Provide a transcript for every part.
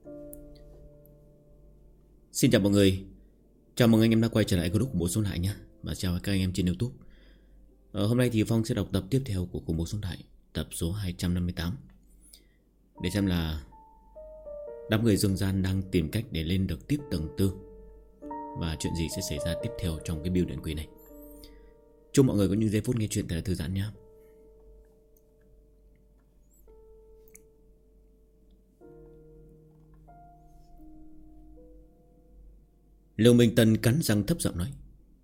Xin chào mọi người. Chào mừng anh em đã quay trở lại group của Bố Sống Lại nhé. Và chào các anh em trên YouTube. Hôm nay thì Phong sẽ đọc tập tiếp theo của Bố Sống Lại, tập số 258, để xem là đám người dương gian đang tìm cách để lên được tiếp tầng 4 và chuyện gì sẽ xảy ra tiếp theo trong cái build luyện quỷ này. Chúc mọi người có những giây phút nghe chuyện thật là thư giãn nhé. Lương Minh Tân cắn răng thấp giọng nói: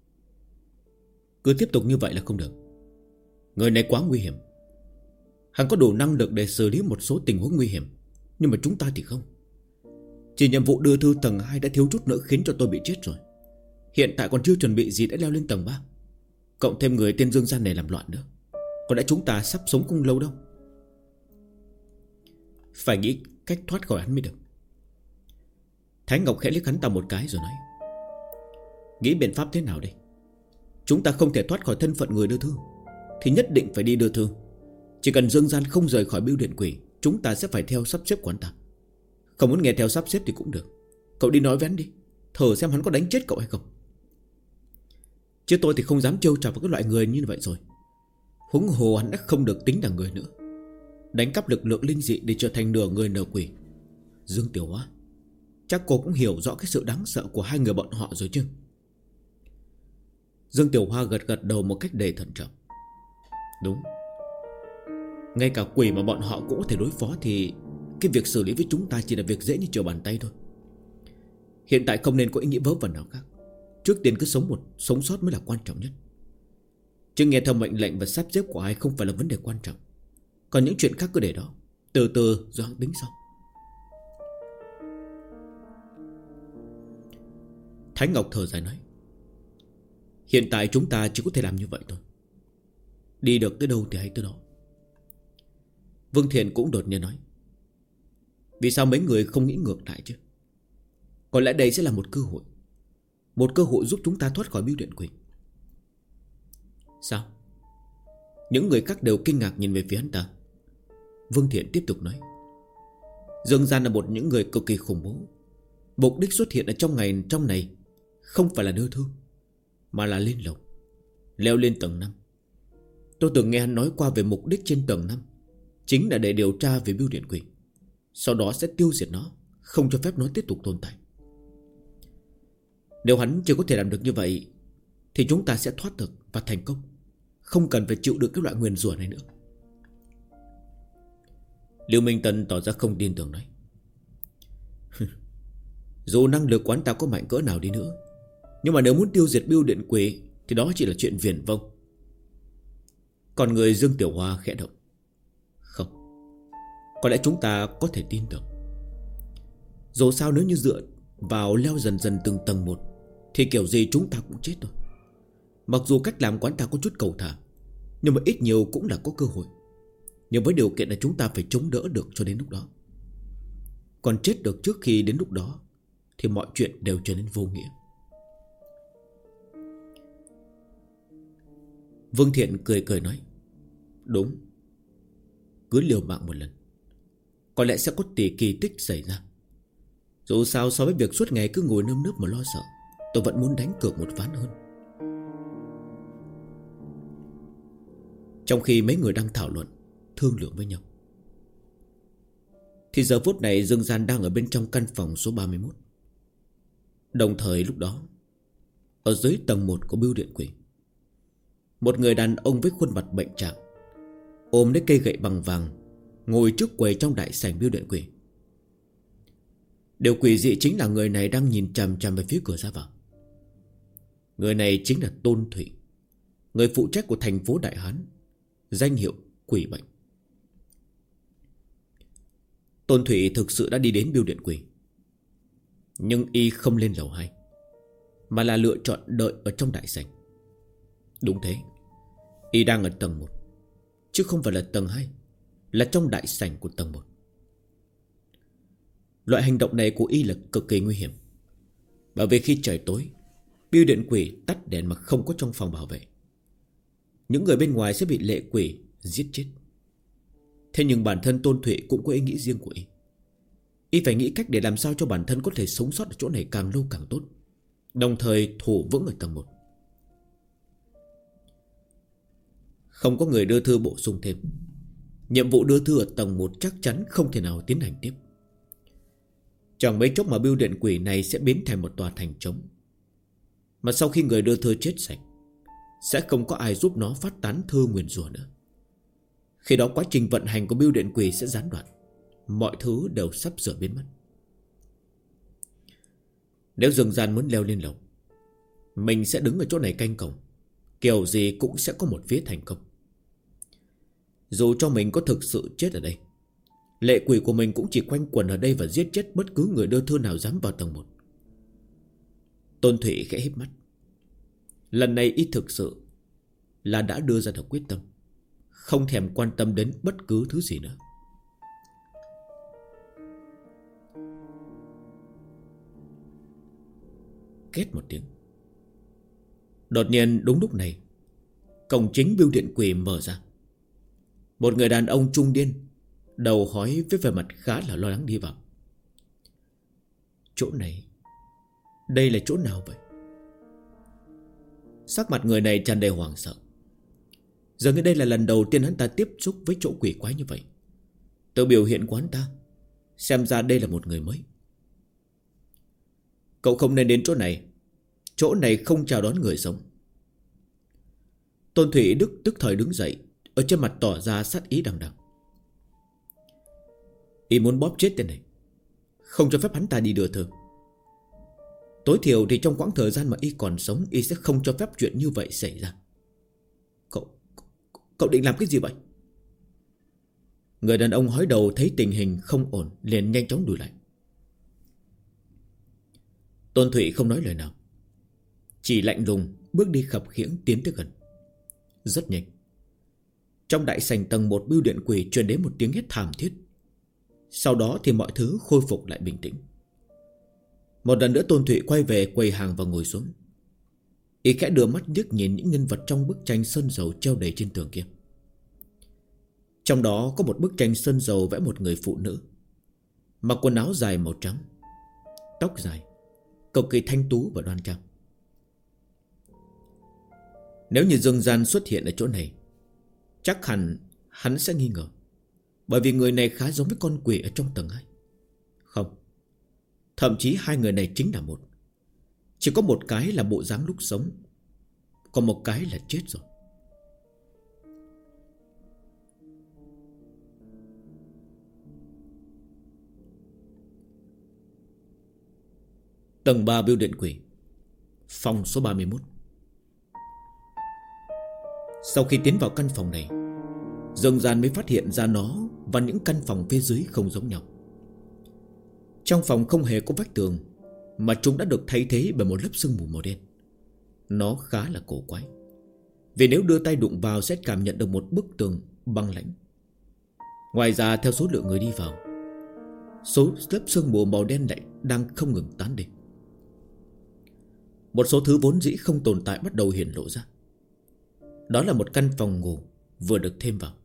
cứ tiếp tục như vậy là không được. Người này quá nguy hiểm. Hắn có đủ năng lực để xử lý một số tình huống nguy hiểm, nhưng mà chúng ta thì không. Chỉ nhiệm vụ đưa thư tầng 2 đã thiếu chút nữa khiến cho tôi bị chết rồi. Hiện tại còn chưa chuẩn bị gì đã leo lên tầng 3. Cộng thêm người tên dương gian này làm loạn nữa. Có lẽ chúng ta sắp sống không lâu đâu. Phải nghĩ cách thoát khỏi hắn mới được. Thái Ngọc khẽ liếc hắn ta một cái rồi nói: nghĩ biện pháp thế nào đây? Chúng ta không thể thoát khỏi thân phận người đưa thư thì nhất định phải đi đưa thư. Chỉ cần dương gian không rời khỏi bưu điện quỷ, chúng ta sẽ phải theo sắp xếp của hắn ta. Không muốn nghe theo sắp xếp thì cũng được. Cậu đi nói với hắn đi, thử xem hắn có đánh chết cậu hay không. Chứ tôi thì không dám trêu chọc với cái loại người như vậy rồi. Huống hồ hắn đã không được tính là người nữa. Đánh cắp lực lượng linh dị để trở thành nửa người nửa quỷ. Dương Tiểu Hoa, chắc cô cũng hiểu rõ cái sự đáng sợ của hai người bọn họ rồi chứ? Dương Tiểu Hoa gật gật đầu một cách đầy thận trọng. Đúng. Ngay cả quỷ mà bọn họ cũng có thể đối phó thì cái việc xử lý với chúng ta chỉ là việc dễ như trở bàn tay thôi. Hiện tại không nên có ý nghĩa vớ vẩn nào khác. Trước tiên cứ sống sót mới là quan trọng nhất. Chứ nghe theo mệnh lệnh và sắp xếp của ai không phải là vấn đề quan trọng. Còn những chuyện khác cứ để đó, từ từ rồi hắn tính sau. Thái Ngọc thở dài nói: hiện tại chúng ta chỉ có thể làm như vậy thôi. Đi được tới đâu thì hay tới đó. Vương Thiện cũng đột nhiên nói: vì sao mấy người không nghĩ ngược lại chứ? Có lẽ đây sẽ là một cơ hội. Một cơ hội giúp chúng ta thoát khỏi bưu điện quỷ. Sao? Những người khác đều kinh ngạc nhìn về phía hắn ta. Vương Thiện tiếp tục nói: Dương gian là một những người cực kỳ khủng bố. Mục đích xuất hiện ở trong này không phải là đưa thư, mà là lên lầu, leo lên tầng 5. Tôi từng nghe hắn nói qua về mục đích trên tầng 5 chính là để điều tra về bưu điện quỷ, sau đó sẽ tiêu diệt nó, không cho phép nó tiếp tục tồn tại. Nếu hắn chưa có thể làm được như vậy thì chúng ta sẽ thoát được và thành công, không cần phải chịu được cái loại nguyền rủa này nữa. Lưu Minh Tân tỏ ra không tin tưởng nói: dù năng lực quán ta có mạnh cỡ nào đi nữa, nhưng mà nếu muốn tiêu diệt bưu điện quỷ thì đó chỉ là chuyện viển vông. Còn người Dương Tiểu Hoa khẽ động: không, có lẽ chúng ta có thể tin tưởng. Dù sao nếu như dựa vào leo dần dần từng tầng một thì kiểu gì chúng ta cũng chết thôi. Mặc dù cách làm quán ta có chút cầu thả, nhưng mà ít nhiều cũng là có cơ hội. Nhưng với điều kiện là chúng ta phải chống đỡ được cho đến lúc đó. Còn chết được trước khi đến lúc đó thì mọi chuyện đều trở nên vô nghĩa. Vương Thiện cười cười nói: đúng, cứ liều mạng một lần, có lẽ sẽ có tỷ kỳ tích xảy ra. Dù sao so với việc suốt ngày cứ ngồi nơm nớp mà lo sợ, tôi vẫn muốn đánh cược một ván hơn. Trong khi mấy người đang thảo luận, thương lượng với nhau, thì giờ phút này Dương Gian đang ở bên trong căn phòng số 31. Đồng thời lúc đó, ở dưới tầng 1 của bưu điện quỷ, một người đàn ông với khuôn mặt bệnh trạng, ôm lấy cây gậy bằng vàng, ngồi trước quầy trong đại sảnh bưu điện quỷ. Điều quỷ dị chính là người này đang nhìn chằm chằm về phía cửa ra vào. Người này chính là Tôn Thụy, người phụ trách của thành phố Đại Hán, danh hiệu quỷ bệnh. Tôn Thụy thực sự đã đi đến bưu điện quỷ, nhưng y không lên lầu 2, mà là lựa chọn đợi ở trong đại sảnh. Đúng thế, y đang ở tầng 1, chứ không phải là tầng 2, là trong đại sảnh của tầng 1. Loại hành động này của y là cực kỳ nguy hiểm, bởi vì khi trời tối, bưu điện quỷ tắt đèn mà không có trong phòng bảo vệ, những người bên ngoài sẽ bị lệ quỷ giết chết. Thế nhưng bản thân Tôn Thụy cũng có ý nghĩ riêng của y. Y phải nghĩ cách để làm sao cho bản thân có thể sống sót ở chỗ này càng lâu càng tốt, đồng thời thủ vững ở tầng 1. Không có người đưa thư bổ sung thêm. Nhiệm vụ đưa thư ở tầng 1 chắc chắn không thể nào tiến hành tiếp. Chẳng mấy chốc mà bưu điện quỷ này sẽ biến thành một tòa thành trống. Mà sau khi người đưa thư chết sạch, sẽ không có ai giúp nó phát tán thư nguyền rủa nữa. Khi đó quá trình vận hành của bưu điện quỷ sẽ gián đoạn. Mọi thứ đều sắp sửa biến mất. Nếu Dương Gian muốn leo lên lầu, mình sẽ đứng ở chỗ này canh cổng. Kiểu gì cũng sẽ có một phía thành công. Dù cho mình có thực sự chết ở đây, lệ quỷ của mình cũng chỉ quanh quẩn ở đây và giết chết bất cứ người đưa thư nào dám vào tầng 1. Tôn Thụy khẽ híp mắt. Lần này y thực sự là đã đưa ra được quyết tâm, không thèm quan tâm đến bất cứ thứ gì nữa. Két một tiếng. Đột nhiên đúng lúc này, cổng chính bưu điện quỷ mở ra. Một người đàn ông trung niên, đầu hói với vẻ mặt khá là lo lắng đi vào. Chỗ này, đây là chỗ nào vậy? Sắc mặt người này tràn đầy hoảng sợ. Giờ như đây là lần đầu tiên hắn ta tiếp xúc với chỗ quỷ quái như vậy. Từ biểu hiện của hắn ta, xem ra đây là một người mới. Cậu không nên đến chỗ này. Chỗ này không chào đón người sống. Tôn Thủy Đức tức thời đứng dậy, ở trên mặt tỏ ra sát ý đằng đằng. Y muốn bóp chết tên này, không cho phép hắn ta đi đưa thư. Tối thiểu thì trong quãng thời gian mà y còn sống, y sẽ không cho phép chuyện như vậy xảy ra. Cậu định làm cái gì vậy? Người đàn ông hói đầu thấy tình hình không ổn, liền nhanh chóng lùi lại. Tôn Thụy không nói lời nào, chỉ lạnh lùng bước đi khập khiễng tiến tới gần. Rất nhanh, trong đại sảnh tầng 1 bưu điện quỷ truyền đến một tiếng hét thảm thiết. Sau đó thì mọi thứ khôi phục lại bình tĩnh. Một lần nữa Tôn Thụy quay về quầy hàng và ngồi xuống. Y khẽ đưa mắt liếc nhìn những nhân vật trong bức tranh sơn dầu treo đầy trên tường kia. Trong đó có một bức tranh sơn dầu vẽ một người phụ nữ, mặc quần áo dài màu trắng, tóc dài, cực kỳ thanh tú và đoan trang. Nếu như Dương Gian xuất hiện ở chỗ này, chắc hẳn hắn sẽ nghi ngờ, bởi vì người này khá giống với con quỷ ở trong tầng 2. Không, thậm chí hai người này chính là một. Chỉ có một cái là bộ dáng lúc sống, còn một cái là chết rồi. Tầng 3 bưu điện quỷ, phòng số 31. Sau khi tiến vào căn phòng này, Dương Gian mới phát hiện ra nó và những căn phòng phía dưới không giống nhau. Trong phòng không hề có vách tường, mà chúng đã được thay thế bởi một lớp sương mù màu đen. Nó khá là cổ quái, vì nếu đưa tay đụng vào sẽ cảm nhận được một bức tường băng lãnh. Ngoài ra theo số lượng người đi vào, số lớp sương mù màu đen lại đang không ngừng tán đi. Một số thứ vốn dĩ không tồn tại bắt đầu hiển lộ ra. Đó là một căn phòng ngủ vừa được thêm vào.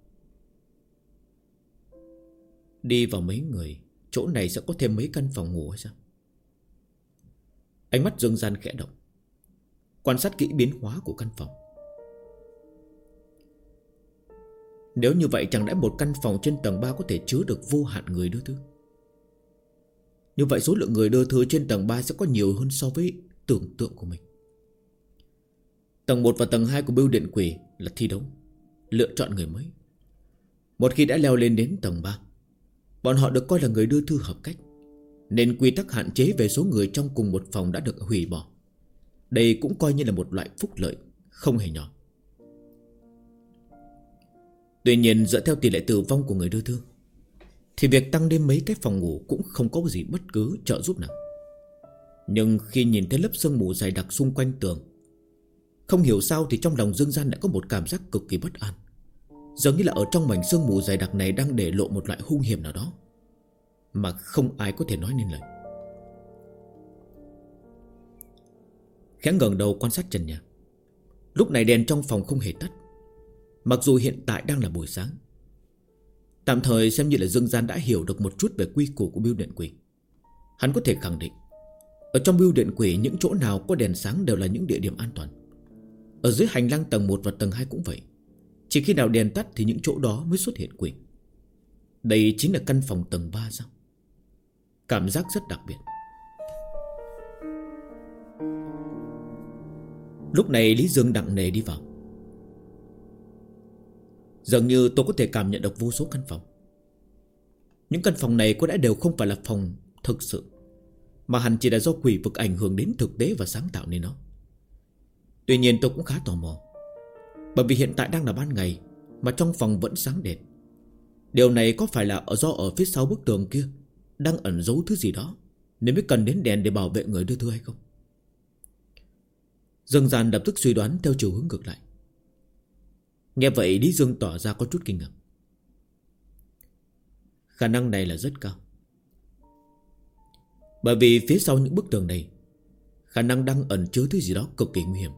Đi vào mấy người, chỗ này sẽ có thêm mấy căn phòng ngủ hay sao? Ánh mắt Dương Gian khẽ động, quan sát kỹ biến hóa của căn phòng. Nếu như vậy chẳng lẽ một căn phòng trên tầng 3 có thể chứa được vô hạn người đưa thư? Như vậy số lượng người đưa thư trên tầng 3 sẽ có nhiều hơn so với tưởng tượng của mình. Tầng 1 và tầng 2 của bưu điện quỷ là thi đấu, lựa chọn người mới. Một khi đã leo lên đến tầng 3, bọn họ được coi là người đưa thư hợp cách, nên quy tắc hạn chế về số người trong cùng một phòng đã được hủy bỏ. Đây cũng coi như là một loại phúc lợi không hề nhỏ. Tuy nhiên dựa theo tỷ lệ tử vong của người đưa thư, thì việc tăng thêm mấy cái phòng ngủ cũng không có gì bất cứ trợ giúp nào. Nhưng khi nhìn thấy lớp sương mù dày đặc xung quanh tường, không hiểu sao thì trong lòng Dương Gian đã có một cảm giác cực kỳ bất an. Giống như là ở trong mảnh sương mù dày đặc này đang để lộ một loại hung hiểm nào đó mà không ai có thể nói nên lời. Khẽ ngẩng đầu quan sát trần nhà. Lúc này đèn trong phòng không hề tắt, mặc dù hiện tại đang là buổi sáng. Tạm thời xem như là Dương Gian đã hiểu được một chút về quy củ của bưu điện quỷ. Hắn có thể khẳng định ở trong bưu điện quỷ, những chỗ nào có đèn sáng đều là những địa điểm an toàn. Ở dưới hành lang tầng 1 và tầng 2 cũng vậy. Chỉ khi nào đèn tắt thì những chỗ đó mới xuất hiện quỷ. Đây chính là căn phòng tầng 3 sao? Cảm giác rất đặc biệt. Lúc này Lý Dương nặng nề đi vào. Dường như tôi có thể cảm nhận được vô số căn phòng. Những căn phòng này có lẽ đều không phải là phòng thực sự, mà hẳn chỉ là do quỷ vực ảnh hưởng đến thực tế và sáng tạo nên nó. Tuy nhiên tôi cũng khá tò mò, bởi vì hiện tại đang là ban ngày mà trong phòng vẫn sáng đèn. Điều này có phải là do ở phía sau bức tường kia đang ẩn giấu thứ gì đó, nên mới cần đến đèn để bảo vệ người đưa thư hay không? Dương Gian lập tức suy đoán theo chiều hướng ngược lại. Nghe vậy Lý Dương tỏ ra có chút kinh ngạc. Khả năng này là rất cao, bởi vì phía sau những bức tường này khả năng đang ẩn chứa thứ gì đó cực kỳ nguy hiểm.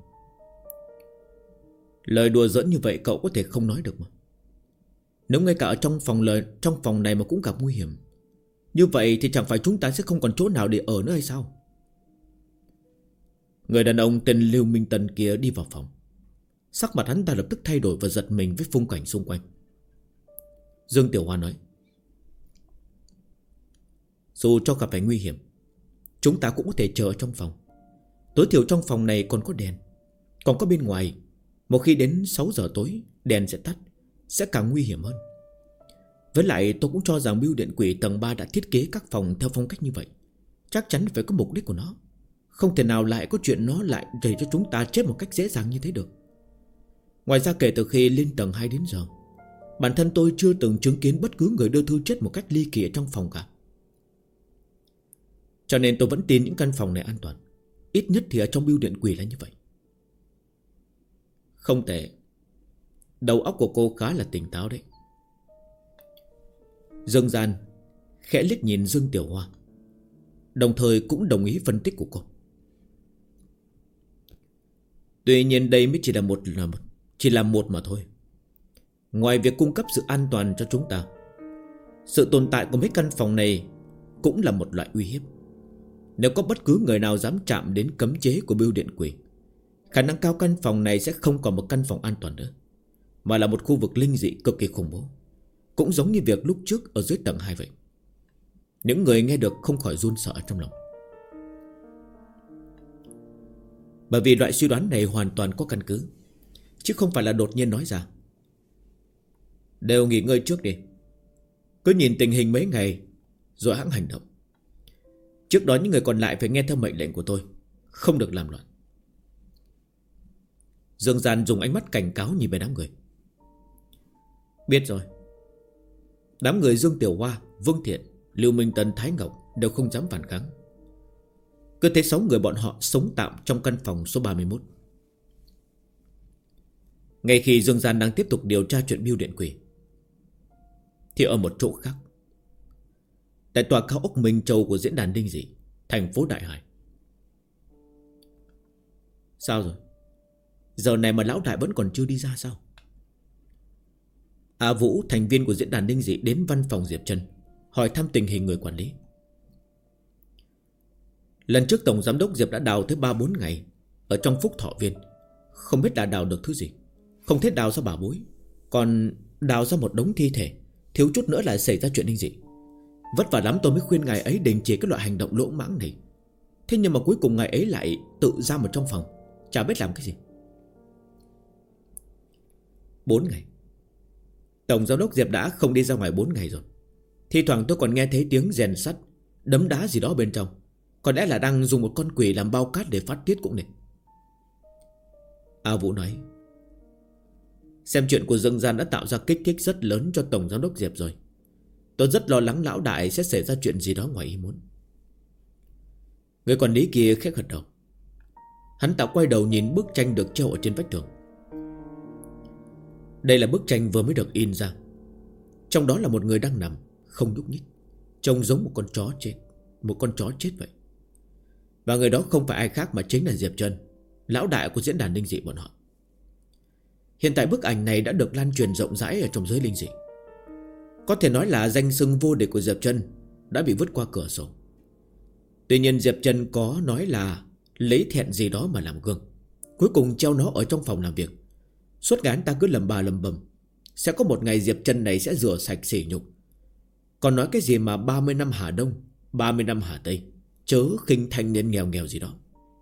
Lời đùa giỡn như vậy cậu có thể không nói được mà. Nếu ngay cả ở trong phòng này mà cũng gặp nguy hiểm, như vậy thì chẳng phải chúng ta sẽ không còn chỗ nào để ở nữa hay sao? Người đàn ông tên Lưu Minh Tân kia đi vào phòng. Sắc mặt hắn ta lập tức thay đổi và giật mình với khung cảnh xung quanh. Dương Tiểu Hoa nói: dù cho gặp phải nguy hiểm, chúng ta cũng có thể chờ ở trong phòng. Tối thiểu trong phòng này còn có đèn. Còn có bên ngoài, một khi đến 6 giờ tối đèn sẽ tắt, sẽ càng nguy hiểm hơn. Với lại tôi cũng cho rằng bưu điện quỷ tầng 3 đã thiết kế các phòng theo phong cách như vậy. Chắc chắn phải có mục đích của nó. Không thể nào lại có chuyện nó lại để cho chúng ta chết một cách dễ dàng như thế được. Ngoài ra kể từ khi lên tầng 2 đến giờ, bản thân tôi chưa từng chứng kiến bất cứ người đưa thư chết một cách ly kỳ ở trong phòng cả. Cho nên tôi vẫn tin những căn phòng này an toàn. Ít nhất thì ở trong bưu điện quỷ là như vậy. Không tệ. Đầu óc của cô khá là tỉnh táo đấy. Dương Gian khẽ liếc nhìn Dương Tiểu Hoa, đồng thời cũng đồng ý phân tích của cô. Tuy nhiên đây mới chỉ là một mà thôi. Ngoài việc cung cấp sự an toàn cho chúng ta, sự tồn tại của mấy căn phòng này cũng là một loại uy hiếp. Nếu có bất cứ người nào dám chạm đến cấm chế của bưu điện quỷ, khả năng cao căn phòng này sẽ không còn một căn phòng an toàn nữa, mà là một khu vực linh dị cực kỳ khủng bố. Cũng giống như việc lúc trước ở dưới tầng 2 vậy. Những người nghe được không khỏi run sợ trong lòng, bởi vì loại suy đoán này hoàn toàn có căn cứ, chứ không phải là đột nhiên nói ra. Đều nghỉ ngơi trước đi, cứ nhìn tình hình mấy ngày rồi hãng hành động. Trước đó những người còn lại phải nghe theo mệnh lệnh của tôi, không được làm loạn. Dương Gian dùng ánh mắt cảnh cáo nhìn về đám người. Biết rồi. Đám người Dương Tiểu Hoa, Vương Thiện, Lưu Minh Tân, Thái Ngọc đều không dám phản kháng. Cứ thế 6 người bọn họ sống tạm trong căn phòng số 31. Ngay khi Dương Gian đang tiếp tục điều tra chuyện bưu điện quỷ, thì ở một chỗ khác, tại tòa cao ốc Minh Châu của diễn đàn Đinh Dị, thành phố Đại Hải. Sao rồi? Giờ này mà lão đại vẫn còn chưa đi ra sao? A Vũ, thành viên của diễn đàn Đinh Dị, đến văn phòng Diệp Trân hỏi thăm tình hình người quản lý. Lần trước tổng giám đốc Diệp đã đào tới 3-4 ngày ở trong Phúc Thọ Viên, không biết đã đào được thứ gì. Không thể đào ra bảo bối, còn đào ra một đống thi thể, thiếu chút nữa là xảy ra chuyện Đinh Dị. Vất vả lắm tôi mới khuyên ngài ấy đình chỉ cái loại hành động lỗ mãng này. Thế nhưng mà cuối cùng ngài ấy lại tự giam ở trong phòng, chả biết làm cái gì. 4 ngày. Tổng giám đốc Diệp đã không đi ra ngoài 4 ngày rồi. Thi thoảng tôi còn nghe thấy tiếng rèn sắt, đấm đá gì đó bên trong. Có lẽ là đang dùng một con quỷ làm bao cát để phát tiết cũng nên. A Vũ nói, xem chuyện của Dương Gian đã tạo ra kích thích rất lớn cho tổng giám đốc Diệp rồi. Tôi rất lo lắng lão đại sẽ xảy ra chuyện gì đó ngoài ý muốn. Người quản lý kia khẽ gật đầu. Hắn ta quay đầu nhìn bức tranh được treo ở trên vách tường. Đây là bức tranh vừa mới được in ra. Trong đó là một người đang nằm không nhúc nhích, trông giống một con chó chết. Một con chó chết vậy. Và người đó không phải ai khác mà chính là Diệp Trân, lão đại của diễn đàn Linh Dị bọn họ. Hiện tại bức ảnh này đã được lan truyền rộng rãi ở trong giới linh dị. Có thể nói là danh xưng vô địch của Diệp Trân đã bị vứt qua cửa sổ. Tuy nhiên Diệp Trân có nói là lấy thẹn gì đó mà làm gương. Cuối cùng treo nó ở trong phòng làm việc. Suốt ngày anh ta cứ lầm bà lầm bầm sẽ có một ngày Diệp Trân này sẽ rửa sạch sỉ nhục. Còn nói cái gì mà 30 năm Hà Đông 30 năm Hà Tây, chớ khinh thanh niên nghèo nghèo gì đó.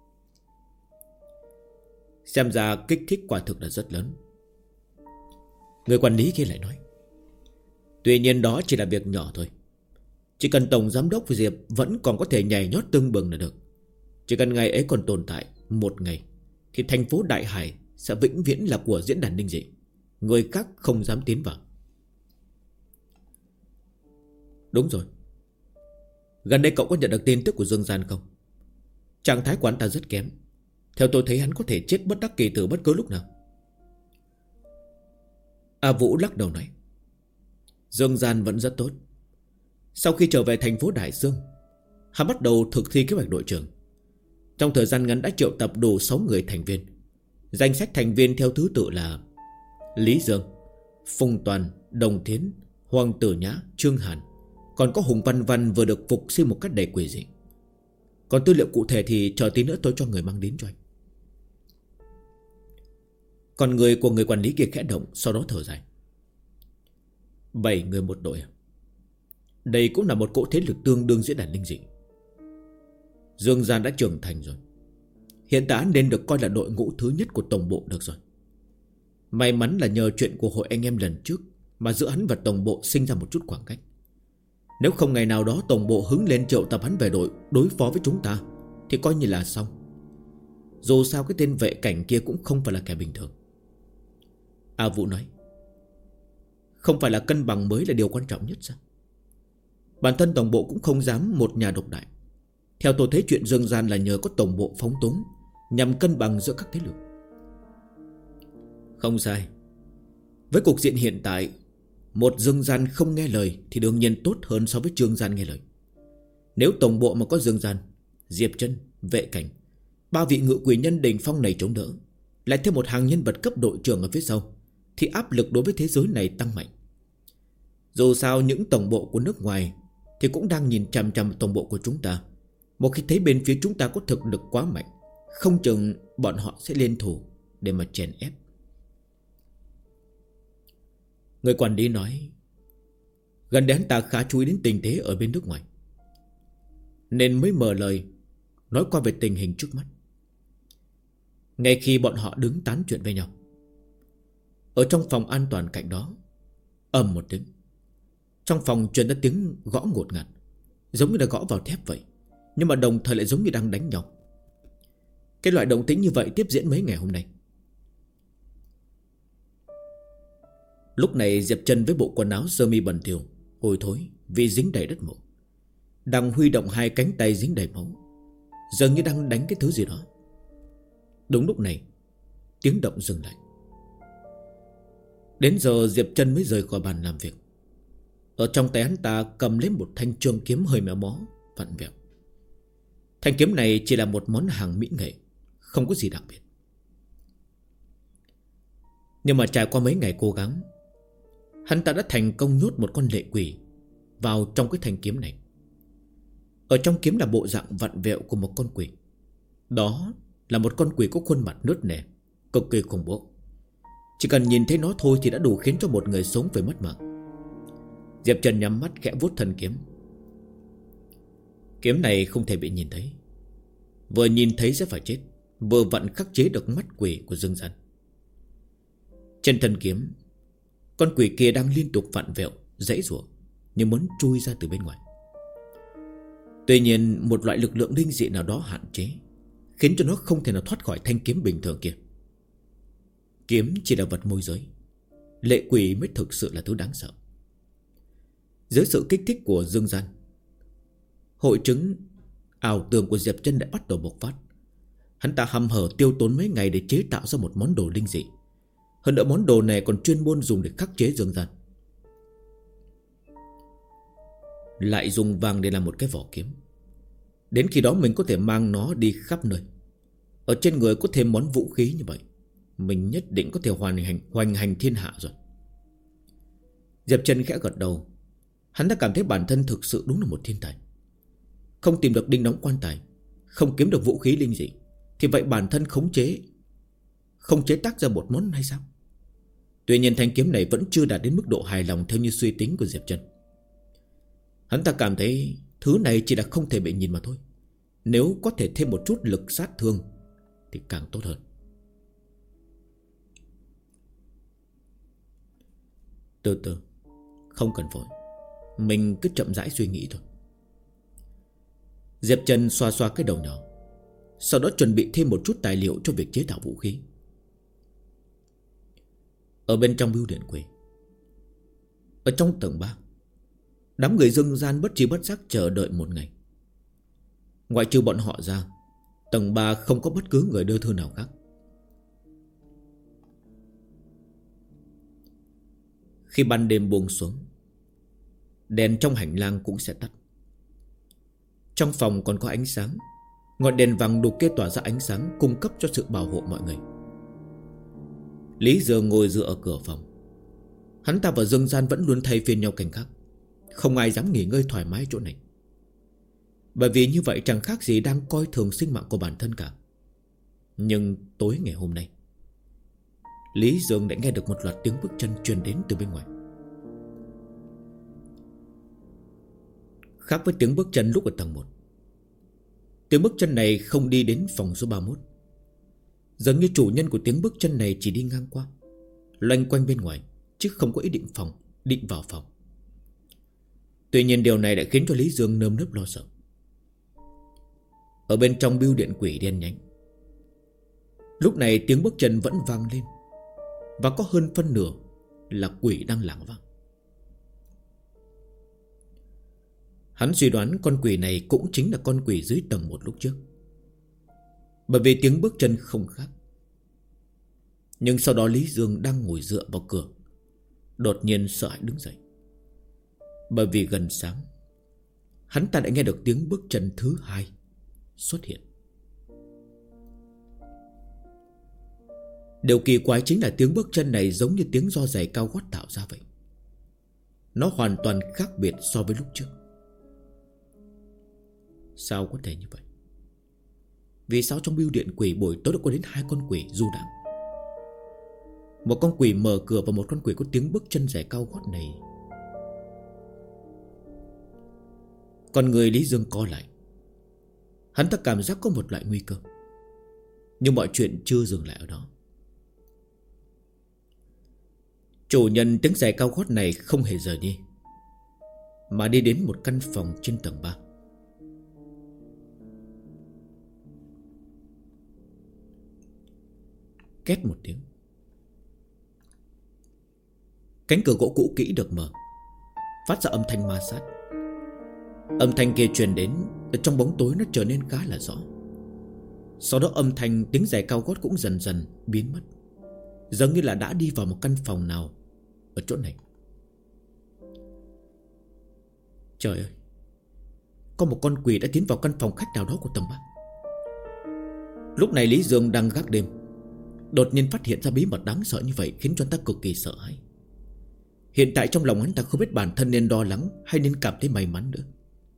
Xem ra kích thích quả thực là rất lớn. Người quản lý kia lại nói, tuy nhiên đó chỉ là việc nhỏ thôi. Chỉ cần Tổng Giám đốc Diệp vẫn còn có thể nhảy nhót tưng bừng là được. Chỉ cần ngày ấy còn tồn tại một ngày, thì thành phố Đại Hải sẽ vĩnh viễn là của diễn đàn Ninh Dị. Người khác không dám tiến vào. Đúng rồi. Gần đây cậu có nhận được tin tức của Dương Gian không? Trạng thái của anh ta rất kém. Theo tôi thấy hắn có thể chết bất đắc kỳ từ bất cứ lúc nào. A Vũ lắc đầu nói, Dương Gian vẫn rất tốt. Sau khi trở về thành phố Đại Dương, hắn bắt đầu thực thi kế hoạch đội trưởng. Trong thời gian ngắn đã triệu tập đủ 6 người thành viên. Danh sách thành viên theo thứ tự là Lý Dương, Phùng Toàn, Đồng Thiến, Hoàng Tử Nhã, Trương Hàn. Còn có Hùng Văn Văn vừa được phục sinh một cách đầy quỷ dị. Còn tư liệu cụ thể thì chờ tí nữa tôi cho người mang đến cho anh. Còn người của người quản lý kia khẽ động, sau đó thở dài. 7 người một đội à? Đây cũng là một cỗ thế lực tương đương diễn đàn Linh Dị. Dương Gian đã trưởng thành rồi. Hiện tại nên được coi là đội ngũ thứ nhất của tổng bộ được rồi. May mắn là nhờ chuyện của hội anh em lần trước mà giữa hắn và tổng bộ sinh ra một chút khoảng cách. Nếu không ngày nào đó tổng bộ hứng lên triệu tập hắn về đội đối phó với chúng ta thì coi như là xong. Dù sao cái tên vệ cảnh kia cũng không phải là kẻ bình thường. A Vũ nói, không phải là cân bằng mới là điều quan trọng nhất sao? Bản thân tổng bộ cũng không dám một nhà độc đại. Theo tôi thấy chuyện Dương Gian là nhờ có tổng bộ phóng túng nhằm cân bằng giữa các thế lực. Không sai. Với cục diện hiện tại, một Dương Gian không nghe lời thì đương nhiên tốt hơn so với Trương Gian nghe lời. Nếu tổng bộ mà có Dương Gian, Diệp Trân, vệ cảnh, 3 vị ngự quỷ nhân đỉnh phong này chống đỡ, lại thêm một hàng nhân vật cấp đội trưởng ở phía sau, thì áp lực đối với thế giới này tăng mạnh. Dù sao những tổng bộ của nước ngoài thì cũng đang nhìn chằm chằm tổng bộ của chúng ta. Một khi thấy bên phía chúng ta có thực lực quá mạnh, không chừng bọn họ sẽ liên thủ để mà chèn ép. Người quản lý nói, gần đây hắn ta khá chú ý đến tình thế ở bên nước ngoài, nên mới mở lời nói qua về tình hình trước mắt. Ngay khi bọn họ đứng tán chuyện với nhau, ở trong phòng an toàn cạnh đó, ầm một tiếng, trong phòng truyền ra tiếng gõ ngột ngạt, giống như là gõ vào thép vậy, nhưng mà đồng thời lại giống như đang đánh nhau. Cái loại động tĩnh như vậy tiếp diễn mấy ngày hôm nay. Lúc này Diệp Trân với bộ quần áo sơ mi bẩn thỉu, hôi thối vì dính đầy đất mồ, đang huy động hai cánh tay dính đầy máu, dường như đang đánh cái thứ gì đó. Đúng lúc này, tiếng động dừng lại. Đến giờ Diệp Trân mới rời khỏi bàn làm việc. Ở trong tay hắn ta cầm lấy một thanh trường kiếm hơi méo mó, vặn vẹo. Thanh kiếm này chỉ là một món hàng mỹ nghệ, không có gì đặc biệt. Nhưng mà trải qua mấy ngày cố gắng, hắn ta đã thành công nhốt một con lệ quỷ vào trong cái thanh kiếm này. Ở trong kiếm là bộ dạng vặn vẹo của một con quỷ. Đó là một con quỷ có khuôn mặt nứt nẻ, cực kỳ khủng bố. Chỉ cần nhìn thấy nó thôi thì đã đủ khiến cho một người sống phải mất mạng. Diệp Trần nhắm mắt khẽ vuốt thân kiếm. Kiếm này không thể bị nhìn thấy, vừa nhìn thấy sẽ phải chết, vừa vặn khắc chế được mắt quỷ của Dương Gian. Trên thân kiếm, con quỷ kia đang liên tục vặn vẹo, giãy giụa như muốn chui ra từ bên ngoài. Tuy nhiên một loại lực lượng linh dị nào đó hạn chế, khiến cho nó không thể nào thoát khỏi thanh kiếm bình thường kia. Kiếm chỉ là vật môi giới, lệ quỷ mới thực sự là thứ đáng sợ. Dưới sự kích thích của Dương Gian, hội chứng ảo tưởng của Diệp Trân đã bắt đầu bộc phát. Hắn ta hăm hở tiêu tốn mấy ngày để chế tạo ra một món đồ linh dị. Hơn nữa món đồ này còn chuyên môn dùng để khắc chế Dương Gian. Lại dùng vàng để làm một cái vỏ kiếm. Đến khi đó mình có thể mang nó đi khắp nơi. Ở trên người có thêm món vũ khí như vậy, mình nhất định có thể hoành hành thiên hạ rồi. Diệp Trân khẽ gật đầu, Hắn đã cảm thấy bản thân thực sự đúng là một thiên tài. Không tìm được đinh đóng quan tài, không kiếm được vũ khí linh dị, thì vậy bản thân không chế tác ra một món hay sao? Tuy nhiên thanh kiếm này vẫn chưa đạt đến mức độ hài lòng theo như suy tính của Diệp Trần. Hắn ta cảm thấy thứ này chỉ là không thể bị nhìn mà thôi. Nếu có thể thêm một chút lực sát thương thì càng tốt hơn. Từ từ, không cần vội, mình cứ chậm rãi suy nghĩ thôi. Diệp Trần xoa xoa cái đầu nhỏ, sau đó chuẩn bị thêm một chút tài liệu cho việc chế tạo vũ khí. Ở bên trong bưu điện quỷ, ở trong tầng 3, đám người dưng gian bất tri bất giác chờ đợi một ngày. Ngoại trừ bọn họ ra, tầng 3 không có bất cứ người đưa thư nào khác. Khi ban đêm buông xuống, đèn trong hành lang cũng sẽ tắt. Trong phòng còn có ánh sáng, ngọn đèn vàng đục kia tỏa ra ánh sáng cung cấp cho sự bảo hộ mọi người. Lý Dương ngồi dựa ở cửa phòng. Hắn ta và Dương Gian vẫn luôn thay phiên nhau canh gác, không ai dám nghỉ ngơi thoải mái chỗ này. Bởi vì như vậy chẳng khác gì đang coi thường sinh mạng của bản thân cả. Nhưng tối ngày hôm nay, Lý Dương đã nghe được một loạt tiếng bước chân truyền đến từ bên ngoài. Khác với tiếng bước chân lúc ở tầng 1, tiếng bước chân này không đi đến phòng số 31. Dường như chủ nhân của tiếng bước chân này chỉ đi ngang qua, loanh quanh bên ngoài, chứ không có ý định vào phòng. Tuy nhiên điều này đã khiến cho Lý Dương nơm nớp lo sợ. Ở bên trong bưu điện quỷ đen nhánh, lúc này tiếng bước chân vẫn vang lên, và có hơn phân nửa là quỷ đang lảng vang. Hắn suy đoán con quỷ này cũng chính là con quỷ dưới tầng 1 lúc trước, bởi vì tiếng bước chân không khác. Nhưng sau đó Lý Dương đang ngồi dựa vào cửa, đột nhiên sợ hãi đứng dậy. Bởi vì gần sáng, hắn ta đã nghe được tiếng bước chân thứ 2 xuất hiện. Điều kỳ quái chính là tiếng bước chân này giống như tiếng do giày cao gót tạo ra vậy. Nó hoàn toàn khác biệt so với lúc trước. Sao có thể như vậy? Vì sao trong bưu điện quỷ buổi tối đã có đến 2 con quỷ du đãng? Một con quỷ mở cửa và một con quỷ có tiếng bước chân giày cao gót này. Con người Lý Dương co lại. Hắn ta cảm giác có một loại nguy cơ. Nhưng mọi chuyện chưa dừng lại ở đó. Chủ nhân tiếng giày cao gót này không hề rời đi, mà đi đến một căn phòng trên tầng 3. Két một tiếng, cánh cửa gỗ cũ kỹ được mở, phát ra âm thanh ma sát. Âm thanh kia truyền đến, ở trong bóng tối nó trở nên khá là rõ. Sau đó âm thanh tiếng giày cao gót cũng dần dần biến mất, giống như là đã đi vào một căn phòng nào ở chỗ này. Trời ơi, có một con quỷ đã tiến vào căn phòng khách nào đó của tầng 3. Lúc này Lý Dương đang gác đêm, đột nhiên phát hiện ra bí mật đáng sợ như vậy, khiến cho anh ta cực kỳ sợ hãi. Hiện tại trong lòng hắn ta không biết bản thân nên lo lắng hay nên cảm thấy may mắn nữa.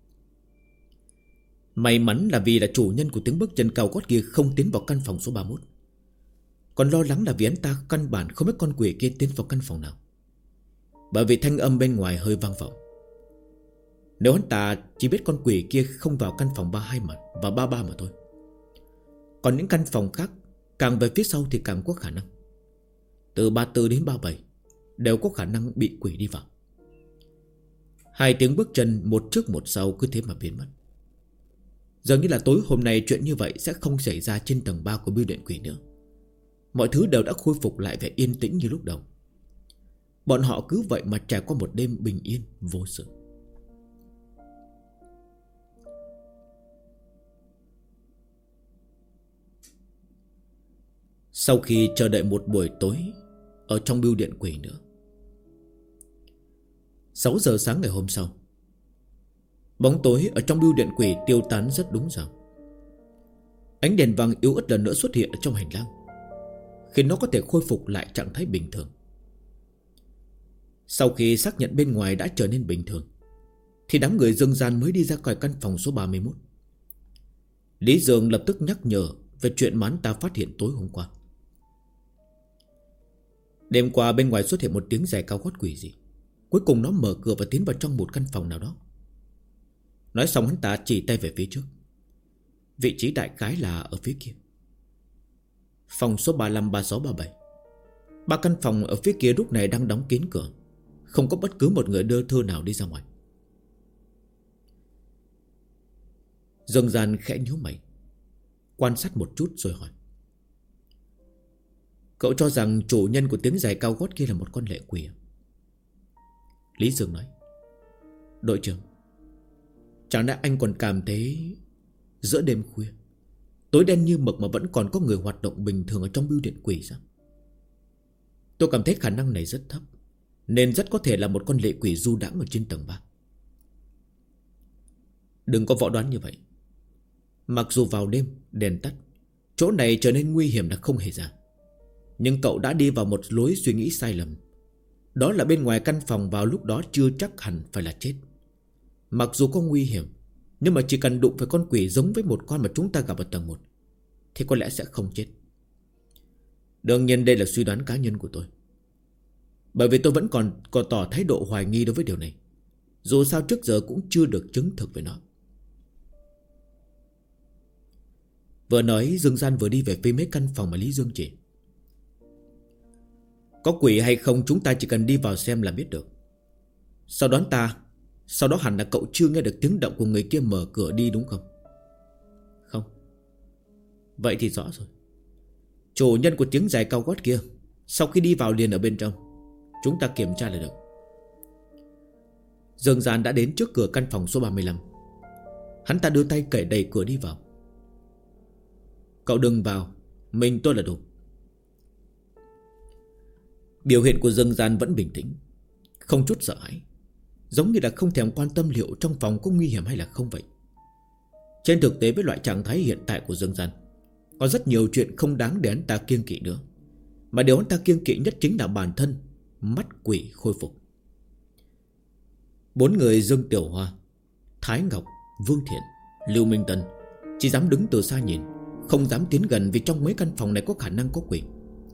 May mắn là vì là chủ nhân của tiếng bước chân cao gót kia không tiến vào căn phòng số 31. Còn lo lắng là vì hắn ta căn bản không biết con quỷ kia tiến vào căn phòng nào, bởi vì thanh âm bên ngoài hơi vang vọng. Nếu hắn ta chỉ biết con quỷ kia không vào căn phòng 32 và 33 mà thôi, còn những căn phòng khác càng về phía sau thì càng có khả năng. Từ 34 đến 37 đều có khả năng bị quỷ đi vào. 2 tiếng bước chân một trước một sau cứ thế mà biến mất. Dường như là tối hôm nay chuyện như vậy sẽ không xảy ra trên tầng 3 của bưu điện quỷ nữa. Mọi thứ đều đã khôi phục lại vẻ yên tĩnh như lúc đầu. Bọn họ cứ vậy mà trải qua một đêm bình yên vô sự. Sau khi chờ đợi một buổi tối ở trong bưu điện quỷ nữa, 6 giờ sáng ngày hôm sau, bóng tối ở trong bưu điện quỷ tiêu tán rất đúng giờ. Ánh đèn vàng yếu ớt lần nữa xuất hiện ở trong hành lang, khiến nó có thể khôi phục lại trạng thái bình thường. Sau khi xác nhận bên ngoài đã trở nên bình thường, thì đám người Dương Gian mới đi ra khỏi căn phòng số 31. Lý Dương lập tức nhắc nhở về chuyện mà hắn ta phát hiện tối hôm qua. Đêm qua bên ngoài xuất hiện một tiếng giày cao gót quỷ dị. Cuối cùng nó mở cửa và tiến vào trong một căn phòng nào đó. Nói xong hắn ta chỉ tay về phía trước. Vị trí đại khái là ở phía kia. Phòng số 35, 36, 37. Ba căn phòng ở phía kia lúc này đang đóng kín cửa. Không có bất cứ một người đưa thư nào đi ra ngoài. Dương Gian khẽ nhíu mày, quan sát một chút rồi hỏi: Cậu cho rằng chủ nhân của tiếng giày cao gót kia là một con lệ quỷ à? Lý Dương nói: Đội trưởng, chẳng lẽ anh còn cảm thấy giữa đêm khuya tối đen như mực mà vẫn còn có người hoạt động bình thường ở trong bưu điện quỷ sao? Tôi cảm thấy khả năng này rất thấp, nên rất có thể là một con lệ quỷ du đãng ở trên tầng 3. Đừng có võ đoán như vậy. Mặc dù vào đêm, đèn tắt, chỗ này trở nên nguy hiểm là không hề giả. Nhưng cậu đã đi vào một lối suy nghĩ sai lầm. Đó là bên ngoài căn phòng vào lúc đó chưa chắc hẳn phải là chết. Mặc dù có nguy hiểm, nhưng mà chỉ cần đụng phải con quỷ giống với một con mà chúng ta gặp ở tầng 1 thì có lẽ sẽ không chết. Đương nhiên đây là suy đoán cá nhân của tôi, bởi vì tôi vẫn còn tỏ thái độ hoài nghi đối với điều này. Dù sao trước giờ cũng chưa được chứng thực về nó. Vừa nói, Dương Gian vừa đi về phía mấy căn phòng mà Lý Dương chỉ. Có quỷ hay không chúng ta chỉ cần đi vào xem là biết được. Sau đó hẳn là cậu chưa nghe được tiếng động của người kia mở cửa đi đúng không? Không. Vậy thì rõ rồi. Chủ nhân của tiếng giày cao gót kia sau khi đi vào liền ở bên trong. Chúng ta kiểm tra là được. Dương Gian đã đến trước cửa căn phòng số 35. Hắn ta đưa tay cởi đẩy cửa đi vào. Cậu đừng vào, mình tôi là đủ. Biểu hiện của Dương Gian vẫn bình tĩnh, không chút sợ hãi, giống như là không thèm quan tâm liệu trong phòng có nguy hiểm hay là không vậy. Trên thực tế với loại trạng thái hiện tại của Dương Gian, có rất nhiều chuyện không đáng để hắn ta kiêng kỵ nữa. Mà điều hắn ta kiêng kỵ nhất chính là bản thân mắt quỷ khôi phục. 4 người Dương Tiểu Hoa, Thái Ngọc, Vương Thiện, Lưu Minh Tân chỉ dám đứng từ xa nhìn, không dám tiến gần vì trong mấy căn phòng này có khả năng có quỷ.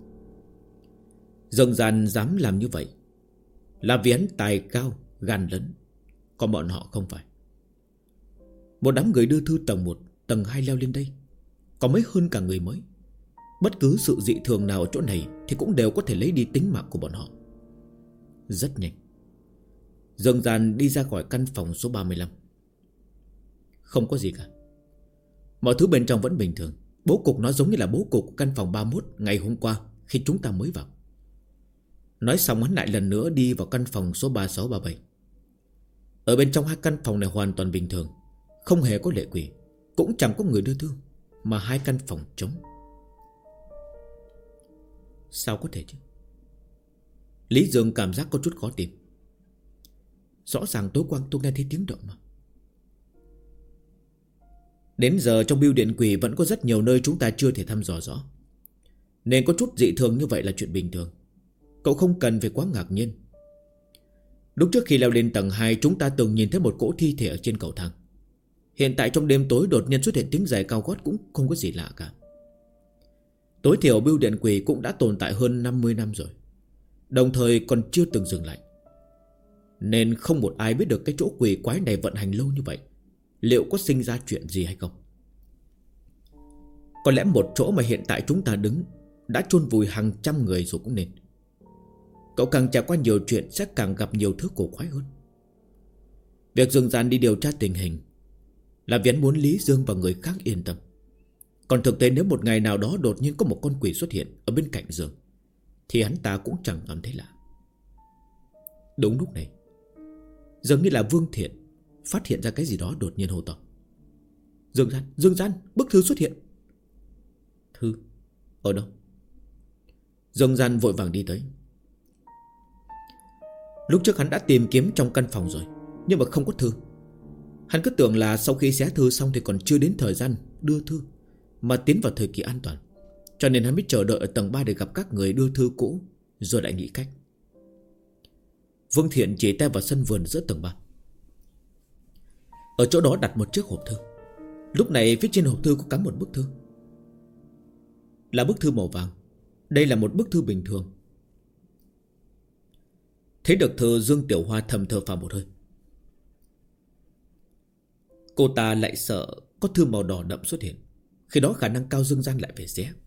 Dương Gian dám làm như vậy là vì hắn tài cao, gan lớn, còn bọn họ không phải. Một đám người đưa thư tầng 1, tầng 2 leo lên đây, có mấy hơn cả người mới. Bất cứ sự dị thường nào ở chỗ này thì cũng đều có thể lấy đi tính mạng của bọn họ. Rất nhanh, Dương Gian đi ra khỏi căn phòng số 35. Không có gì cả. Mọi thứ bên trong vẫn bình thường. Bố cục nó giống như là bố cục của căn phòng 31 ngày hôm qua khi chúng ta mới vào. Nói xong hắn lại lần nữa đi vào căn phòng số 36, 37. Ở bên trong hai căn phòng này hoàn toàn bình thường, không hề có lệ quỷ, cũng chẳng có người đưa thư, mà hai căn phòng trống. Sao có thể chứ? Lý Dương cảm giác có chút khó tìm. Rõ ràng tối qua tôi nghe thấy tiếng động mà. Đến giờ trong bưu điện quỷ vẫn có rất nhiều nơi chúng ta chưa thể thăm dò rõ, nên có chút dị thường như vậy là chuyện bình thường. Cậu không cần phải quá ngạc nhiên. Lúc trước khi leo lên tầng 2, chúng ta từng nhìn thấy một cỗ thi thể ở trên cầu thang. Hiện tại trong đêm tối đột nhiên xuất hiện tiếng giày cao gót cũng không có gì lạ cả. Tối thiểu bưu điện quỷ cũng đã tồn tại hơn 50 năm rồi, đồng thời còn chưa từng dừng lại. Nên không một ai biết được cái chỗ quỷ quái này vận hành lâu như vậy liệu có sinh ra chuyện gì hay không. Có lẽ một chỗ mà hiện tại chúng ta đứng đã chôn vùi hàng trăm người rồi cũng nên. Cậu càng trải qua nhiều chuyện sẽ càng gặp nhiều thứ cổ quái hơn. Việc Dương Gian đi điều tra tình hình là vì hắn muốn Lý Dương và người khác yên tâm. Còn thực tế nếu một ngày nào đó đột nhiên có một con quỷ xuất hiện ở bên cạnh giường thì hắn ta cũng chẳng cảm thấy lạ. Đúng lúc này, dường như là Vương Thiện phát hiện ra cái gì đó, đột nhiên hô to: Dương Gian, bức thư xuất hiện. Thư? Ở đâu? Dương Gian vội vàng đi tới. Lúc trước hắn đã tìm kiếm trong căn phòng rồi, nhưng mà không có thư. Hắn cứ tưởng là sau khi xé thư xong thì còn chưa đến thời gian đưa thư, mà tiến vào thời kỳ an toàn, cho nên hắn mới chờ đợi ở tầng 3 để gặp các người đưa thư cũ, rồi lại nghĩ cách. Vương Thiện chỉ tay vào sân vườn giữa tầng 3. Ở chỗ đó đặt một chiếc hộp thư. Lúc này phía trên hộp thư có cắm một bức thư. Là bức thư màu vàng. Đây là một bức thư bình thường. Thấy được thư, Dương Tiểu Hoa thầm thở phào một hơi. Cô ta lại sợ có thư màu đỏ đậm xuất hiện. Khi đó khả năng cao Dương Gian lại phải xé.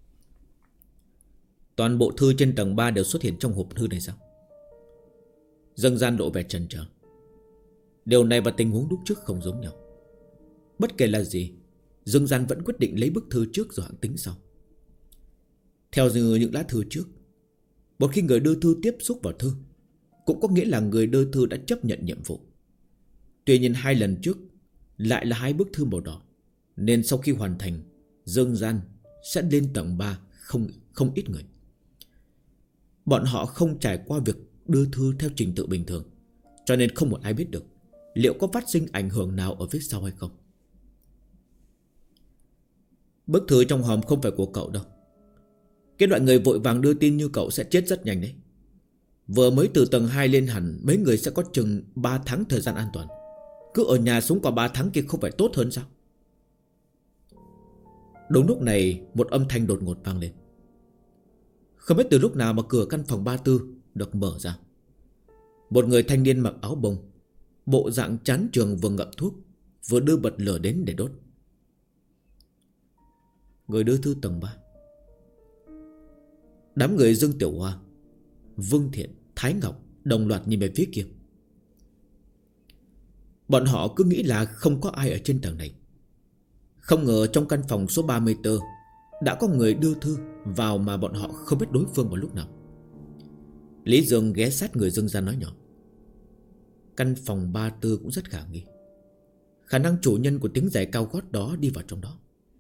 Toàn bộ thư trên tầng 3 đều xuất hiện trong hộp thư này sao? Dương Gian lộ vẻ chần chờ. Điều này và tình huống lúc trước không giống nhau. Bất kể là gì, Dương Gian vẫn quyết định lấy bức thư trước rồi hãng tính sau. Theo như những lá thư trước, một khi người đưa thư tiếp xúc vào thư, cũng có nghĩa là người đưa thư đã chấp nhận nhiệm vụ. Tuy nhiên 2 lần trước lại là 2 bức thư màu đỏ, nên sau khi hoàn thành, Dương Gian sẽ lên tầng 3 không ít người. Bọn họ không trải qua việc đưa thư theo trình tự bình thường, cho nên không một ai biết được liệu có phát sinh ảnh hưởng nào ở phía sau hay không. Bức thư trong hòm không phải của cậu đâu. Cái loại người vội vàng đưa tin như cậu sẽ chết rất nhanh đấy. Vừa mới từ tầng 2 lên hẳn, mấy người sẽ có chừng 3 tháng thời gian an toàn. Cứ ở nhà sống qua 3 tháng kia không phải tốt hơn sao? Đúng lúc này, một âm thanh đột ngột vang lên. Không biết từ lúc nào mà cửa căn phòng 34 được mở ra. Một người thanh niên mặc áo bông, bộ dạng chán trường vừa ngậm thuốc, vừa đưa bật lửa đến để đốt. Người đưa thư tầng 3. Đám người Dương Tiểu Hoa, Vương Thiện, Thái Ngọc đồng loạt nhìn về phía kia. Bọn họ cứ nghĩ là không có ai ở trên tầng này. Không ngờ trong căn phòng số 34 đã có người đưa thư vào mà bọn họ không biết đối phương vào lúc nào. Lý Dương ghé sát người Dương ra nói nhỏ. Căn phòng 34 cũng rất khả nghi. Khả năng chủ nhân của tiếng giày cao gót đó đi vào trong đó.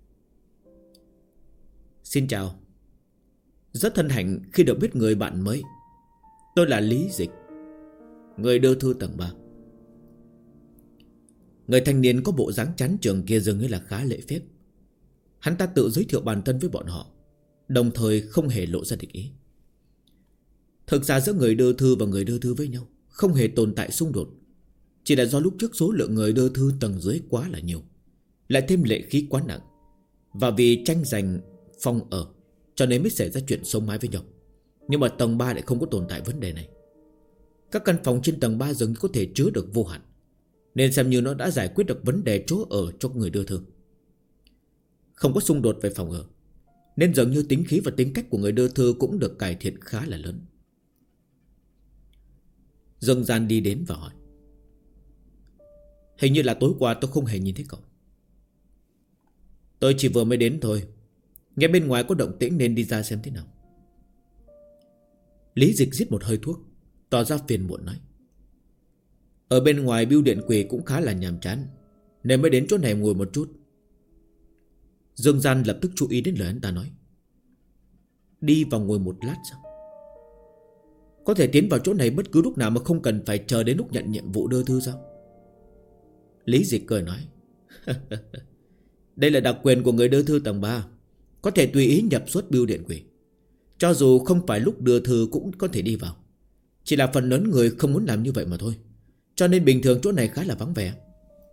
Xin chào. Rất hân hạnh khi được biết người bạn mới. Tôi là Lý Dịch, người đưa thư tầng 3. Người thanh niên có bộ dáng chán trường kia dường như là khá lễ phép. Hắn ta tự giới thiệu bản thân với bọn họ, đồng thời không hề lộ ra địch ý. Thực ra giữa người đưa thư và người đưa thư với nhau không hề tồn tại xung đột. Chỉ là do lúc trước số lượng người đưa thư tầng dưới quá là nhiều, lại thêm lệ khí quá nặng, và vì tranh giành phòng ở cho nên mới xảy ra chuyện sống mái với nhau. Nhưng mà tầng 3 lại không có tồn tại vấn đề này. Các căn phòng trên tầng 3 dường như có thể chứa được vô hạn, nên xem như nó đã giải quyết được vấn đề chỗ ở cho người đưa thư. Không có xung đột về phòng ở, nên dường như tính khí và tính cách của người đưa thư cũng được cải thiện khá là lớn. Dương Gian đi đến và hỏi. Hình như là tối qua tôi không hề nhìn thấy cậu. Tôi chỉ vừa mới đến thôi, nghe bên ngoài có động tĩnh nên đi ra xem thế nào. Lý Dịch rít một hơi thuốc, tỏ ra phiền muộn nói. Ở bên ngoài bưu điện quỷ cũng khá là nhàm chán, nên mới đến chỗ này ngồi một chút. Dương Gian lập tức chú ý đến lời anh ta nói. Đi vào ngồi một lát sao? Có thể tiến vào chỗ này bất cứ lúc nào mà không cần phải chờ đến lúc nhận nhiệm vụ đưa thư sao? Lý Dịch cười nói. Đây là đặc quyền của người đưa thư tầng 3, có thể tùy ý nhập xuất bưu điện quỷ. Cho dù không phải lúc đưa thư cũng có thể đi vào. Chỉ là phần lớn người không muốn làm như vậy mà thôi. Cho nên bình thường chỗ này khá là vắng vẻ.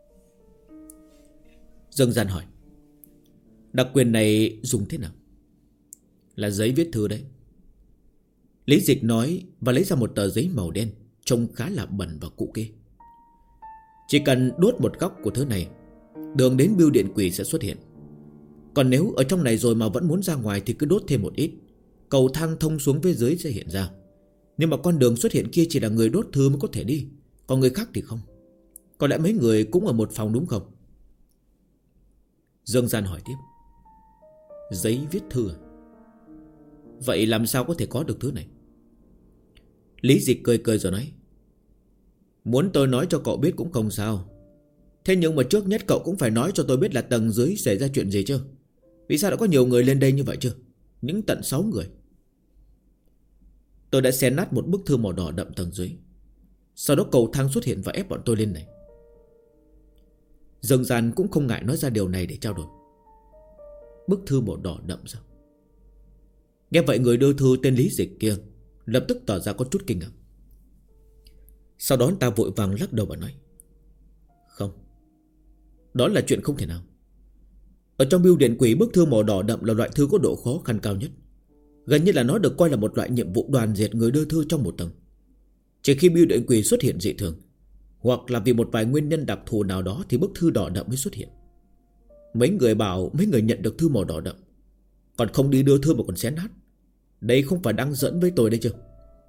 Dương Gian hỏi. Đặc quyền này dùng thế nào? Là giấy viết thư đấy. Lý Dịch nói và lấy ra một tờ giấy màu đen, trông khá là bẩn và cũ kỹ. Chỉ cần đốt một góc của thứ này, đường đến bưu điện quỷ sẽ xuất hiện. Còn nếu ở trong này rồi mà vẫn muốn ra ngoài thì cứ đốt thêm một ít, cầu thang thông xuống phía dưới sẽ hiện ra. Nhưng mà con đường xuất hiện kia chỉ là người đốt thư mới có thể đi, còn người khác thì không. Có lẽ mấy người cũng ở một phòng đúng không? Dương Gian hỏi tiếp. Giấy viết thư à? Vậy làm sao có thể có được thứ này? Lý Dịch cười cười rồi nói. Muốn tôi nói cho cậu biết cũng không sao. Thế nhưng mà trước nhất cậu cũng phải nói cho tôi biết là tầng dưới xảy ra chuyện gì chứ. Vì sao đã có nhiều người lên đây như vậy chứ? Những tận 6 người. Tôi đã xé nát một bức thư màu đỏ đậm tầng dưới. Sau đó cầu thang xuất hiện và ép bọn tôi lên này. Dương Gian cũng không ngại nói ra điều này để trao đổi. Bức thư màu đỏ đậm sao? Nghe vậy người đưa thư tên Lý Dịch kia lập tức tỏ ra có chút kinh ngạc. Sau đó ta vội vàng lắc đầu và nói. Không, Đó là chuyện không thể nào. Ở trong bưu điện quỷ, bức thư màu đỏ đậm là loại thư có độ khó khăn cao nhất. Gần như là nó được coi là một loại nhiệm vụ đoàn diệt người đưa thư trong một tầng. Chỉ khi bưu điện quỷ xuất hiện dị thường, hoặc là vì một vài nguyên nhân đặc thù nào đó, thì bức thư đỏ đậm mới xuất hiện. Mấy người bảo mấy người nhận được thư màu đỏ đậm, còn không đi đưa thư mà còn xé nát. Đây không phải đang giỡn với tôi đây chứ.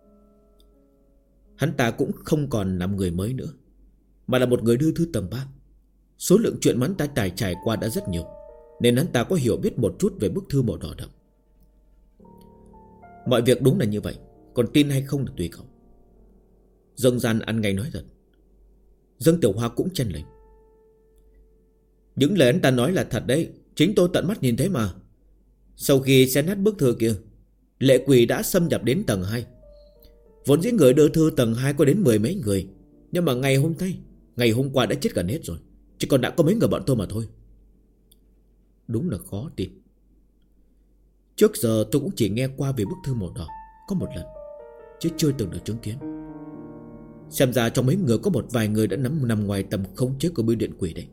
Hắn ta cũng không còn làm người mới nữa, mà là một người đưa thư tầng 3. Số lượng chuyện mà hắn ta trải qua đã rất nhiều, nên hắn ta có hiểu biết một chút về bức thư màu đỏ đậm. Mọi việc đúng là như vậy, còn tin hay không là tùy cậu. Dương Gian ăn ngay nói thật. Dương Tiểu Hoa cũng chen lên. Những lời hắn ta nói là thật đấy, chính tôi tận mắt nhìn thấy mà. Sau khi xé nát bức thư kia, lệ quỷ đã xâm nhập đến tầng 2. Vốn dĩ người đưa thư tầng 2 có đến 10 mấy người, nhưng mà ngày hôm qua đã chết gần hết rồi. Chỉ còn đã có mấy người bọn tôi mà thôi. Đúng là khó tin. Trước giờ tôi cũng chỉ nghe qua về bức thư màu đỏ có một lần, chứ chưa từng được chứng kiến. Xem ra trong mấy người có một vài người đã nằm ngoài tầm khống chế của bưu điện quỷ đấy.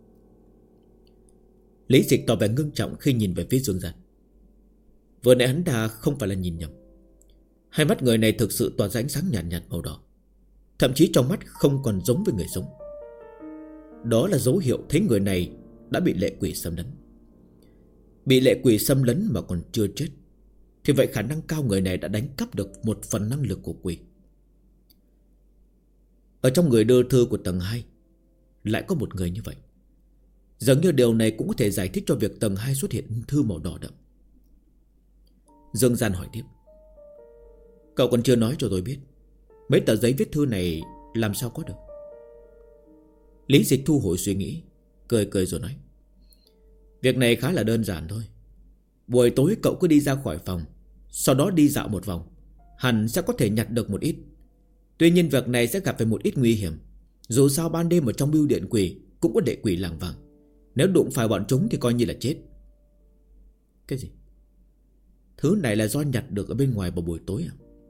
Lý Dịch tỏ vẻ ngưng trọng khi nhìn về phía Dương Gian. Vừa nãy hắn ta không phải là nhìn nhầm. Hai mắt người này thực sự tỏa ra ánh sáng nhạt nhạt màu đỏ, thậm chí trong mắt không còn giống với người sống. Đó là dấu hiệu thấy người này đã bị lệ quỷ xâm lấn. Bị lệ quỷ xâm lấn mà còn chưa chết, thì vậy khả năng cao người này đã đánh cắp được một phần năng lực của quỷ. Ở trong người đưa thư của tầng 2 lại có một người như vậy. Dường như điều này cũng có thể giải thích cho việc tầng 2 xuất hiện thư màu đỏ đậm. Dương Gian hỏi tiếp. Cậu còn chưa nói cho tôi biết, mấy tờ giấy viết thư này làm sao có được? Lý Dịch thu hồi suy nghĩ, cười cười rồi nói. Việc này khá là đơn giản thôi. Buổi tối cậu cứ đi ra khỏi phòng, sau đó đi dạo một vòng, hẳn sẽ có thể nhặt được một ít. Tuy nhiên việc này sẽ gặp phải một ít nguy hiểm. Dù sao ban đêm ở trong bưu điện quỷ cũng có lệ quỷ lảng vảng. Nếu đụng phải bọn chúng thì coi như là chết. Cái gì? Thứ này là do nhặt được ở bên ngoài vào buổi tối à?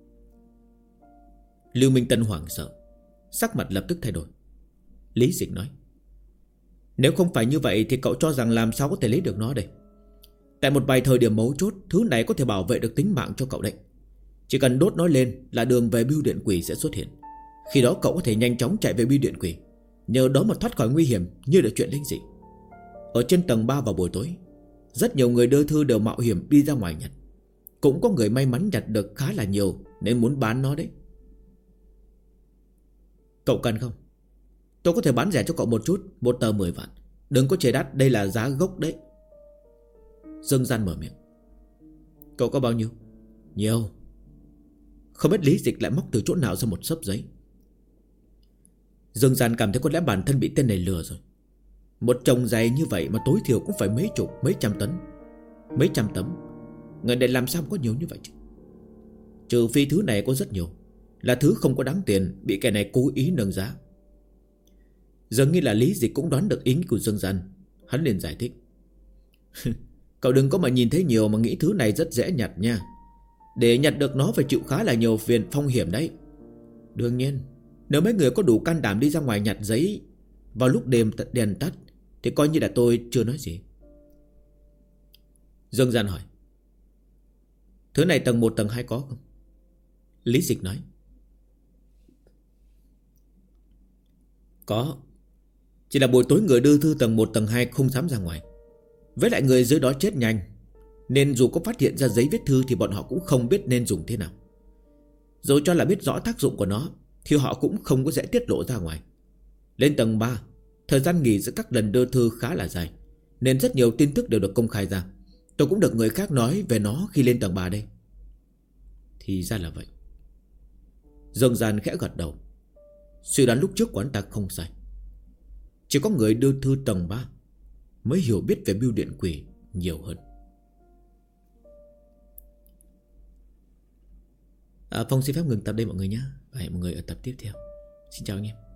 Lưu Minh Tân hoảng sợ, sắc mặt lập tức thay đổi. Lý Dịch nói. Nếu không phải như vậy thì cậu cho rằng làm sao có thể lấy được nó đây? Tại một vài thời điểm mấu chốt, thứ này có thể bảo vệ được tính mạng cho cậu đấy. Chỉ cần đốt nó lên là đường về bưu điện quỷ sẽ xuất hiện. Khi đó cậu có thể nhanh chóng chạy về bưu điện quỷ, nhờ đó mà thoát khỏi nguy hiểm như là chuyện linh dị. Ở trên tầng 3 vào buổi tối, rất nhiều người đưa thư đều mạo hiểm đi ra ngoài nhặt. Cũng có người may mắn nhặt được khá là nhiều nên muốn bán nó đấy. Cậu cần không? Tôi có thể bán rẻ cho cậu một chút, một tờ 10 vạn. Đừng có chê đắt, đây là giá gốc đấy. Dương Gian mở miệng. Cậu có bao nhiêu? Nhiều. Không biết Lý Dịch lại móc từ chỗ nào ra một xấp giấy. Dương Gian cảm thấy có lẽ bản thân bị tên này lừa rồi. Một chồng giày như vậy mà tối thiểu cũng phải mấy chục, mấy trăm tấn, mấy trăm tấm. Người này làm sao có nhiều như vậy chứ? Trừ phi thứ này có rất nhiều, là thứ không có đáng tiền, bị kẻ này cố ý nâng giá. Dường như là Lý Dịch cũng đoán được ý của Dương Gian. Hắn liền giải thích. Cậu đừng có mà nhìn thấy nhiều mà nghĩ thứ này rất dễ nhặt nha. Để nhặt được nó phải chịu khá là nhiều phiền phong hiểm đấy. Đương nhiên, nếu mấy người có đủ can đảm đi ra ngoài nhặt giấy vào lúc đèn tắt thì coi như là tôi chưa nói gì. Dương Gian hỏi. Thứ này tầng 1 tầng 2 có không? Lý Dịch nói. Có. Chỉ là buổi tối người đưa thư tầng 1 tầng 2 không dám ra ngoài. Với lại người dưới đó chết nhanh, nên dù có phát hiện ra giấy viết thư thì bọn họ cũng không biết nên dùng thế nào. Rồi cho là biết rõ tác dụng của nó thì họ cũng không có dễ tiết lộ ra ngoài. Lên tầng 3, thời gian nghỉ giữa các lần đưa thư khá là dài, nên rất nhiều tin tức đều được công khai ra. Tôi cũng được người khác nói về nó khi lên tầng 3 đây. Thì ra là vậy. Dương Gian khẽ gật đầu. Suy đoán lúc trước của anh ta không sai. Chỉ có người đưa thư tầng 3 mới hiểu biết về bưu điện quỷ nhiều hơn. Phong xin phép ngừng tập đây mọi người nhé. Và hẹn mọi người ở tập tiếp theo. Xin chào anh em.